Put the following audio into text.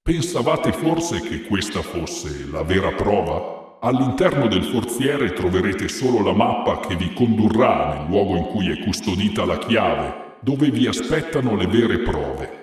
Pensavate forse che questa fosse la vera prova? All'interno del forziere troverete solo la mappa che vi condurrà nel luogo in cui è custodita la chiave, dove vi aspettano le vere prove.